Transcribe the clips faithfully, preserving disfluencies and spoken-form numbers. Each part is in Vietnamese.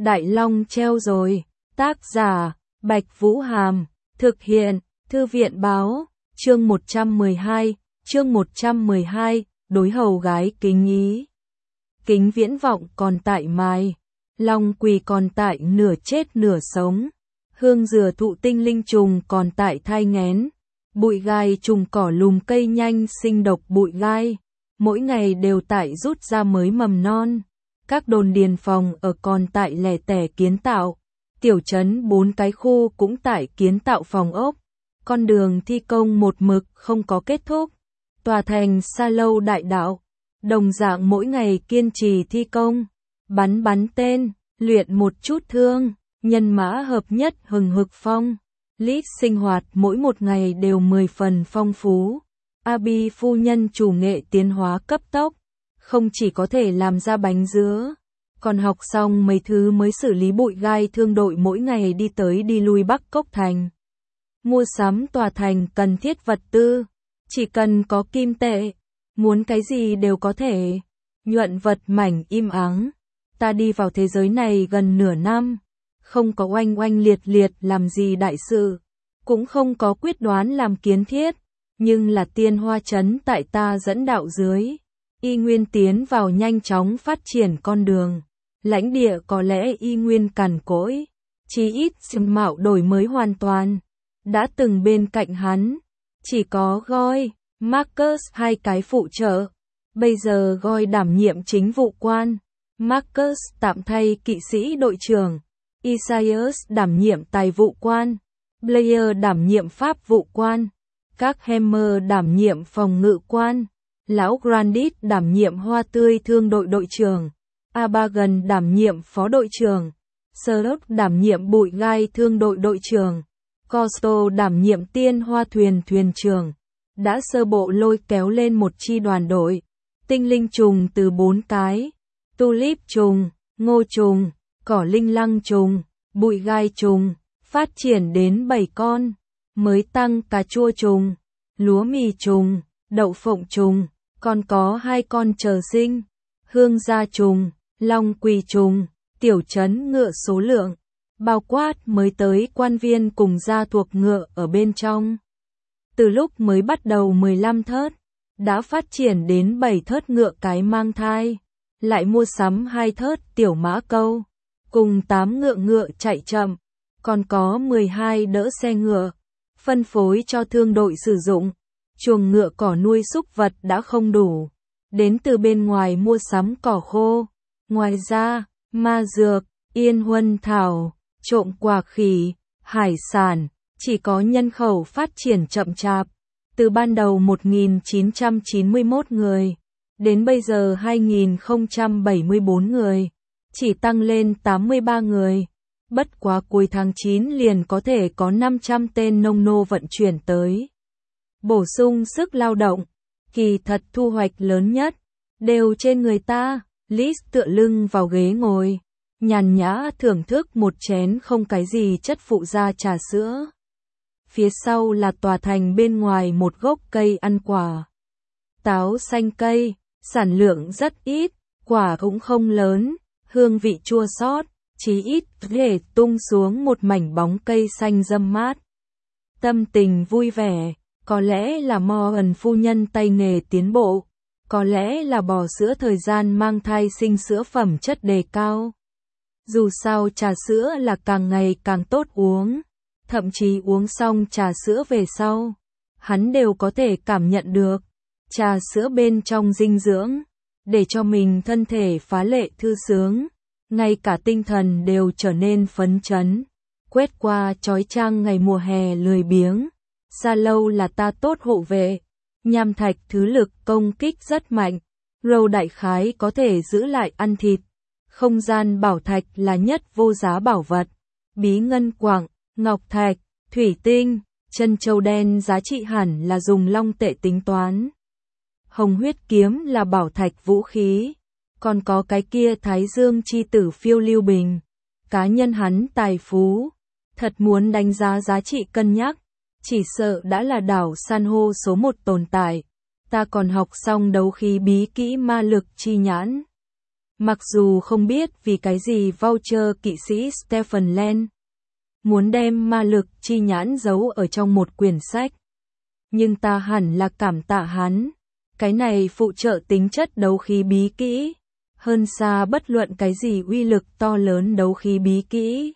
Đại Long treo rồi. Tác giả, Bạch Vũ Hàm. Thực hiện, Thư viện Báo. Chương một trăm mười hai, chương một trăm mười hai, đối hầu gái kính ý. Kính Viễn Vọng còn tại mai. Long Quỳ còn tại nửa chết nửa sống. Hương dừa thụ tinh linh trùng còn tại thai nghén. Bụi gai trùng cỏ lùm cây nhanh sinh độc bụi gai. Mỗi ngày đều tại rút ra mới mầm non. Các đồn điền phòng ở còn tại lẻ tẻ kiến tạo. Tiểu trấn bốn cái khu cũng tại kiến tạo phòng ốc. Con đường thi công một mực không có kết thúc. Tòa thành Sa Lâu Đại Đạo. Đồng dạng mỗi ngày kiên trì thi công. Bắn bắn tên, luyện một chút thương. Nhân mã hợp nhất hừng hực phong. Lít sinh hoạt mỗi một ngày đều mười phần phong phú. Abi phu nhân chủ nghệ tiến hóa cấp tốc. Không chỉ có thể làm ra bánh dứa. Còn học xong mấy thứ mới xử lý bụi gai thương đội mỗi ngày đi tới đi lui Bắc Cốc Thành. Mua sắm tòa thành cần thiết vật tư. Chỉ cần có kim tệ. Muốn cái gì đều có thể. Nhuận vật mảnh im ắng. Ta đi vào thế giới này gần nửa năm. Không có oanh oanh liệt liệt làm gì đại sự. Cũng không có quyết đoán làm kiến thiết. Nhưng là tiên hoa trấn tại ta dẫn đạo dưới. Y nguyên tiến vào nhanh chóng phát triển con đường. Lãnh địa có lẽ y nguyên cằn cỗi. Chí ít diện mạo đổi mới hoàn toàn. Đã từng bên cạnh hắn. Chỉ có Goy, Marcus hai cái phụ trợ. Bây giờ Goy đảm nhiệm chính vụ quan. Marcus tạm thay kỵ sĩ đội trưởng. Isaias đảm nhiệm tài vụ quan. Blair đảm nhiệm pháp vụ quan. Các Hammer đảm nhiệm phòng ngự quan. Lão Grandit đảm nhiệm hoa tươi thương đội đội trưởng. Abagan đảm nhiệm phó đội trưởng. Serok đảm nhiệm bụi gai thương đội đội trưởng. Costo đảm nhiệm tiên hoa thuyền thuyền trưởng. Đã sơ bộ lôi kéo lên một chi đoàn đội. Tinh linh trùng từ bốn cái. Tulip trùng, ngô trùng, cỏ linh lăng trùng, bụi gai trùng. Phát triển đến bảy con. Mới tăng cà chua trùng, lúa mì trùng, đậu phộng trùng. Còn có hai con chờ sinh. Hương gia trùng, long quỳ trùng, tiểu trấn ngựa số lượng. Bao quát mới tới quan viên cùng gia thuộc ngựa ở bên trong. Từ lúc mới bắt đầu mười lăm thớt, đã phát triển đến bảy thớt ngựa cái mang thai. Lại mua sắm hai thớt tiểu mã câu, cùng tám ngựa ngựa chạy chậm. Còn có mười hai đỡ xe ngựa, phân phối cho thương đội sử dụng. Chuồng ngựa cỏ nuôi súc vật đã không đủ. Đến từ bên ngoài mua sắm cỏ khô. Ngoài ra, ma dược, yên huân thảo, trộm quả khỉ, hải sản, chỉ có nhân khẩu phát triển chậm chạp. Từ ban đầu một nghìn chín trăm chín mươi mốt người, đến bây giờ hai nghìn không trăm bảy mươi bốn người, chỉ tăng lên tám mươi ba người. Bất quá cuối tháng chín liền có thể có năm trăm tên nông nô vận chuyển tới. Bổ sung sức lao động, kỳ thật thu hoạch lớn nhất, đều trên người ta. Liz tựa lưng vào ghế ngồi, nhàn nhã thưởng thức một chén không cái gì chất phụ gia trà sữa. Phía sau là tòa thành bên ngoài một gốc cây ăn quả. Táo xanh cây, sản lượng rất ít, quả cũng không lớn, hương vị chua xót, chí ít để tung xuống một mảnh bóng cây xanh râm mát. Tâm tình vui vẻ. Có lẽ là Morgan phu nhân tay nghề tiến bộ, có lẽ là bò sữa thời gian mang thai sinh sữa phẩm chất đề cao. Dù sao trà sữa là càng ngày càng tốt uống, thậm chí uống xong trà sữa về sau, hắn đều có thể cảm nhận được trà sữa bên trong dinh dưỡng, để cho mình thân thể phá lệ thư sướng, ngay cả tinh thần đều trở nên phấn chấn. Quét qua chói chang ngày mùa hè lười biếng. Sa Lâu là ta tốt hộ vệ. Nham thạch thứ lực công kích rất mạnh. Râu đại khái có thể giữ lại ăn thịt. Không gian bảo thạch là nhất vô giá bảo vật. Bí ngân quặng, ngọc thạch, thủy tinh, chân châu đen giá trị hẳn là dùng long tệ tính toán. Hồng huyết kiếm là bảo thạch vũ khí. Còn có cái kia Thái Dương chi tử phiêu lưu bình. Cá nhân hắn tài phú. Thật muốn đánh giá giá trị cân nhắc. Chỉ sợ đã là đảo san hô số một tồn tại. Ta còn học xong đấu khí bí kỹ ma lực chi nhãn. Mặc dù không biết vì cái gì voucher kỵ sĩ Stephen Lang muốn đem ma lực chi nhãn giấu ở trong một quyển sách. Nhưng ta hẳn là cảm tạ hắn. Cái này phụ trợ tính chất đấu khí bí kỹ. Hơn xa bất luận cái gì uy lực to lớn đấu khí bí kỹ.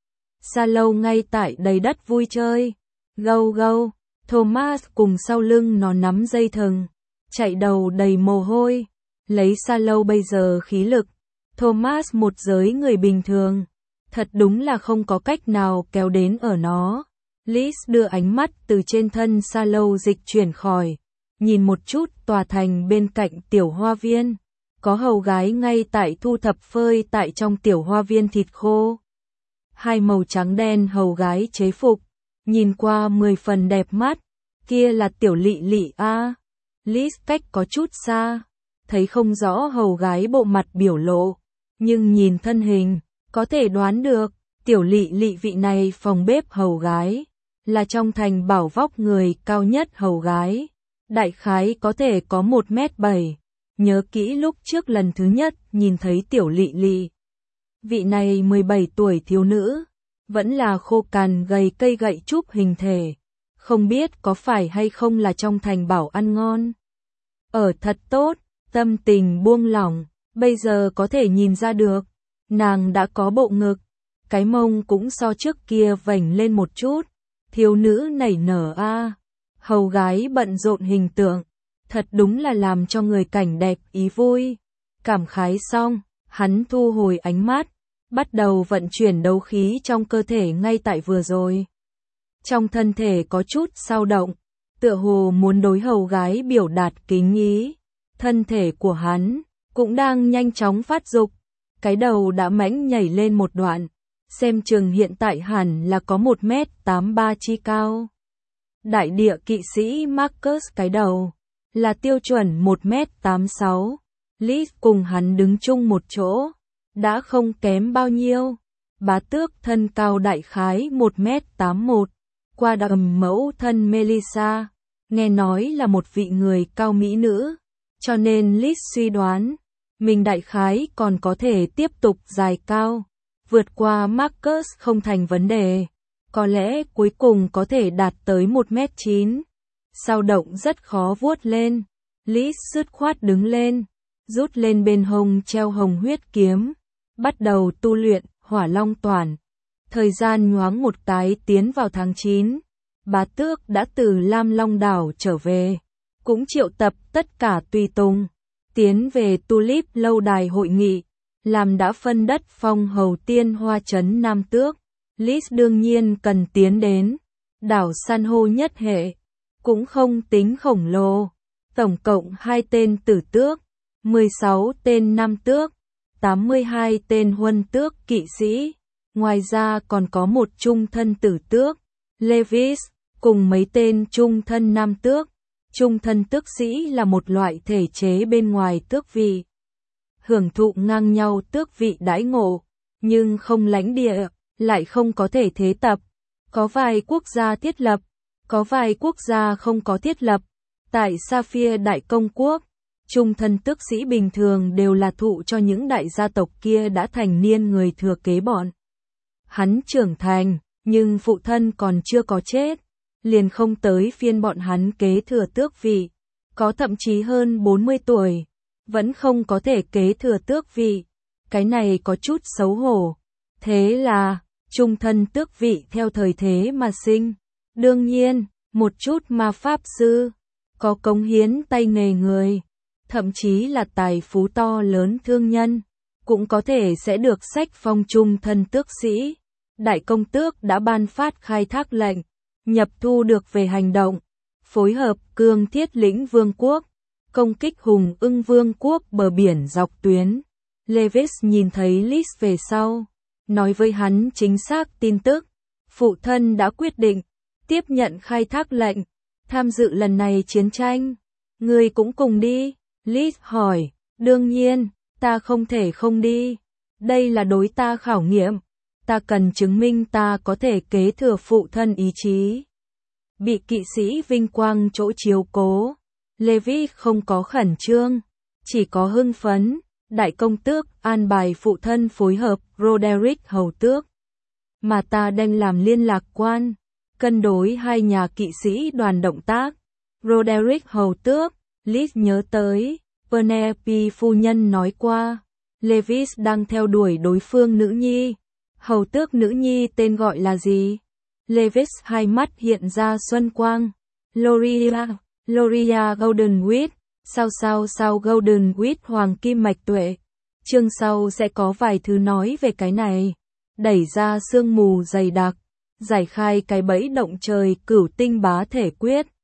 Xa lâu ngay tại đầy đất vui chơi. Gâu gâu, Thomas cùng sau lưng nó nắm dây thừng. Chạy đầu đầy mồ hôi. Lấy xa lâu bây giờ khí lực. Thomas một giới người bình thường. Thật đúng là không có cách nào kéo đến ở nó. Liz đưa ánh mắt từ trên thân xa lâu dịch chuyển khỏi. Nhìn một chút tòa thành bên cạnh tiểu hoa viên. Có hầu gái ngay tại thu thập phơi tại trong tiểu hoa viên thịt khô. Hai màu trắng đen hầu gái chế phục. Nhìn qua mười phần đẹp mắt. Kia là tiểu lị lị a. Liz cách có chút xa. Thấy không rõ hầu gái bộ mặt biểu lộ. Nhưng nhìn thân hình, có thể đoán được. Tiểu lị lị vị này phòng bếp hầu gái. Là trong thành bảo vóc người cao nhất hầu gái. Đại khái có thể có một mét bảy. Nhớ kỹ lúc trước lần thứ nhất nhìn thấy tiểu lị lị. Vị này mười bảy tuổi thiếu nữ. Vẫn là khô cằn gầy cây gậy trúc hình thể. Không biết có phải hay không là trong thành bảo ăn ngon. Ở thật tốt, tâm tình buông lỏng. Bây giờ có thể nhìn ra được. Nàng đã có bộ ngực. Cái mông cũng so trước kia vảnh lên một chút. Thiếu nữ nảy nở a. À. Hầu gái bận rộn hình tượng. Thật đúng là làm cho người cảnh đẹp ý vui. Cảm khái xong, hắn thu hồi ánh mắt. Bắt đầu vận chuyển đấu khí trong cơ thể ngay tại vừa rồi. Trong thân thể có chút dao động. Tựa hồ muốn đối hầu gái biểu đạt kính ý. Thân thể của hắn cũng đang nhanh chóng phát dục. Cái đầu đã mãnh nhảy lên một đoạn. Xem chừng hiện tại hẳn là có một mét tám mươi ba chi cao. Đại địa kỵ sĩ Marcus cái đầu là tiêu chuẩn một mét tám mươi sáu. Liz cùng hắn đứng chung một chỗ. Đã không kém bao nhiêu. Bá tước thân cao đại khái một mét tám mươi mốt. Qua đầm mẫu thân Melissa. Nghe nói là một vị người cao mỹ nữ. Cho nên Liz suy đoán. Mình đại khái còn có thể tiếp tục dài cao. Vượt qua Marcus không thành vấn đề. Có lẽ cuối cùng có thể đạt tới một mét chín. Sao động rất khó vuốt lên. Liz dứt khoát đứng lên. Rút lên bên hông treo hồng huyết kiếm. Bắt đầu tu luyện hỏa long toàn. Thời gian nhoáng một cái tiến vào tháng chín. Bá tước đã từ Lam Long đảo trở về. Cũng triệu tập tất cả tùy tùng. Tiến về Tulip lâu đài hội nghị. Làm đã phân đất phong hầu tiên hoa trấn Nam Tước. Liz đương nhiên cần tiến đến. Đảo san hô nhất hệ. Cũng không tính khổng lồ. Tổng cộng hai tên tử tước. mười sáu tên nam tước. tám mươi hai tên huân tước kỵ sĩ. Ngoài ra còn có một trung thân tử tước. Levis. Cùng mấy tên trung thân nam tước. Trung thân tước sĩ là một loại thể chế bên ngoài tước vị. Hưởng thụ ngang nhau tước vị đãi ngộ. Nhưng không lãnh địa. Lại không có thể thế tập. Có vài quốc gia thiết lập. Có vài quốc gia không có thiết lập. Tại Sapphire Đại Công Quốc, trung thân tước sĩ bình thường đều là thụ cho những đại gia tộc kia đã thành niên người thừa kế bọn. Hắn trưởng thành, nhưng phụ thân còn chưa có chết. Liền không tới phiên bọn hắn kế thừa tước vị. Có thậm chí hơn bốn mươi tuổi. Vẫn không có thể kế thừa tước vị. Cái này có chút xấu hổ. Thế là, trung thân tước vị theo thời thế mà sinh. Đương nhiên, một chút ma pháp sư, có cống hiến tay nghề người, thậm chí là tài phú to lớn thương nhân, cũng có thể sẽ được sách phong trung thân tước sĩ. Đại công tước đã ban phát khai thác lệnh, nhập thu được về hành động, phối hợp cương thiết lĩnh vương quốc, công kích hùng ưng vương quốc bờ biển dọc tuyến. Levis nhìn thấy Liz về sau, nói với hắn chính xác tin tức. Phụ thân đã quyết định tiếp nhận khai thác lệnh, tham dự lần này chiến tranh. Người cũng cùng đi? Liz hỏi. Đương nhiên, ta không thể không đi. Đây là đối ta khảo nghiệm. Ta cần chứng minh ta có thể kế thừa phụ thân ý chí. Bị kỵ sĩ vinh quang chỗ chiếu cố. Levi không có khẩn trương, chỉ có hưng phấn. Đại công tước an bài phụ thân phối hợp Roderick hầu tước. Mà ta đang làm liên lạc quan, cân đối hai nhà kỵ sĩ đoàn động tác. Roderick hầu tước, Liz nhớ tới, Penelope phu nhân nói qua, Lewis đang theo đuổi đối phương nữ nhi. Hầu tước nữ nhi tên gọi là gì? Lewis hai mắt hiện ra xuân quang. Loria, Loria Goldenwhisk, sao sao sao Goldenwhisk hoàng kim mạch tuệ. Chương sau sẽ có vài thứ nói về cái này. Đẩy ra sương mù dày đặc, giải khai cái bẫy động trời cửu tinh bá thể quyết.